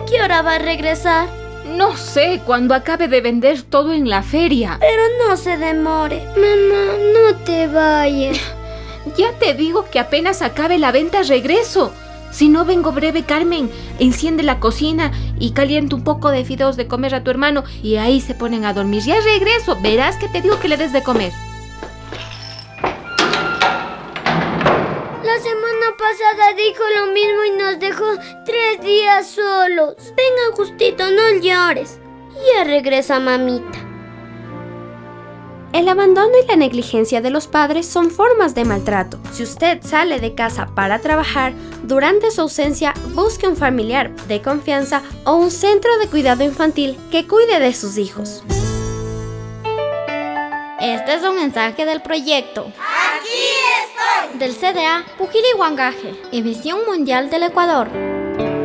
qué hora va a regresar? No sé, cuando acabe de vender todo en la feria. Pero no se demore. Mamá, no te vayas. Ya te digo que apenas acabe la venta regreso. Si no vengo breve, Carmen, enciende la cocina y calienta un poco de fideos de comer a tu hermano y ahí se ponen a dormir. Ya regreso, verás que te digo que le des de comer. La semana pasada dijo lo mismo y nos dejó 3 días solos. Venga, Justito, no llores. Ya regresa mamita. El abandono y la negligencia de los padres son formas de maltrato. Si usted sale de casa para trabajar, durante su ausencia busque un familiar de confianza o un centro de cuidado infantil que cuide de sus hijos. Este es un mensaje del proyecto ¡Aquí estoy! del CDA Pujili Huangaje y Visión Mundial del Ecuador.